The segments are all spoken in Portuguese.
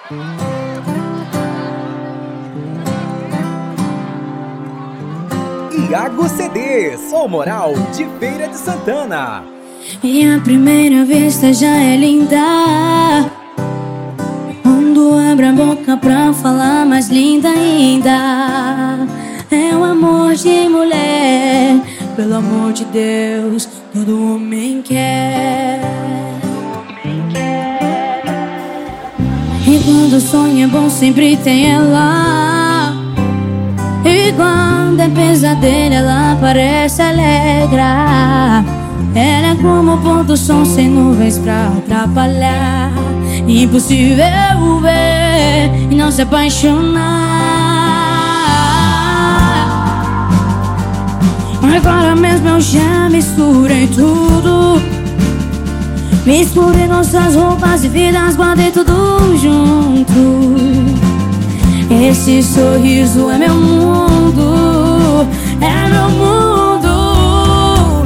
Iago CDs, o Moral de Feira de Santana. E a primeira vista já é linda. Quando abre a boca pra falar, mais linda ainda. É o amor de mulher, pelo amor de Deus, todo homem quer. E quando sonha é bom, sempre tem ela. E quando é pesadelo, ela parece alegrar. Ela é como o pôr do sol sem nuvens pra atrapalhar. Impossível ver e não se apaixonar. Agora mesmo eu já misturei tudo. Misturei nossas roupas e vidas, guardei tudo junto. Esse sorriso é meu mundo, é meu mundo.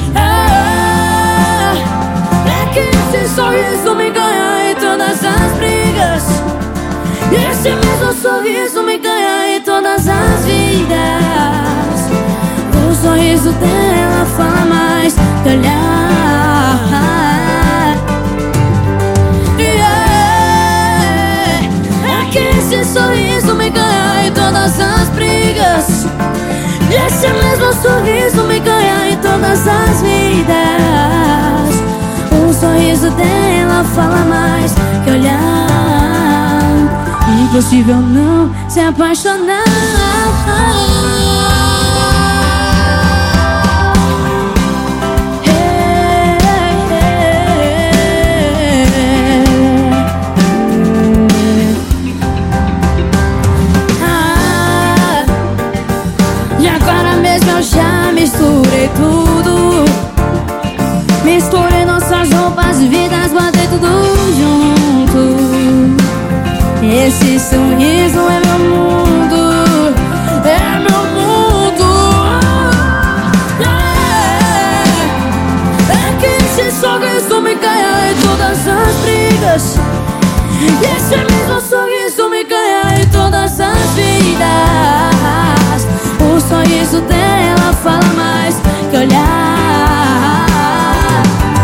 É que esse sorriso me ganha em todas as brigas. Esse mesmo sorriso me ganha em todas as vidas. O sorriso dela fala mais que olhar. Esse sorriso me ganha em todas as brigas. Esse mesmo sorriso me ganha em todas as vidas. O sorriso dela fala mais que olhar. Impossível não se apaixonar. Eu já misturei tudo. Misturei nossas roupas e vidas, guardei tudo junto. Esse sorriso é meu mundo, é meu mundo. É que esse sorriso me ganha em todas as brigas. Esse mesmo sorriso me ganha em todas as vidas. O sorriso dela fala mais que olhar.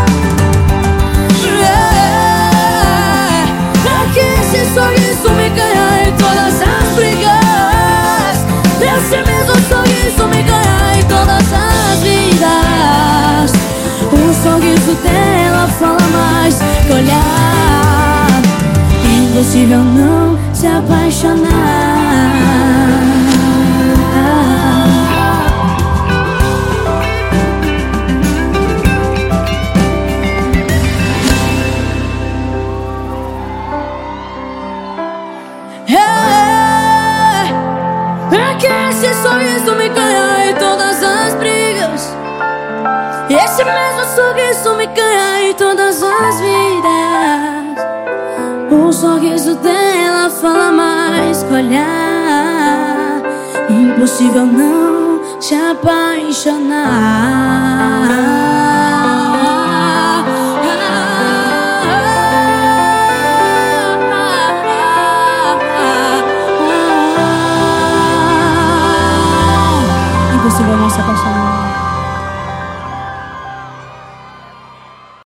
É que esse sorriso me ganha em todas as brigas. Esse mesmo sorriso me ganha em todas as vidas. O sorriso dela fala mais que olhar. Impossível não se apaixonar. É que esse sorriso me ganha em todas as brigas. Esse mesmo sorriso me ganha em todas as vidas. O sorriso dela fala mais que olhar. Impossível não se apaixonar.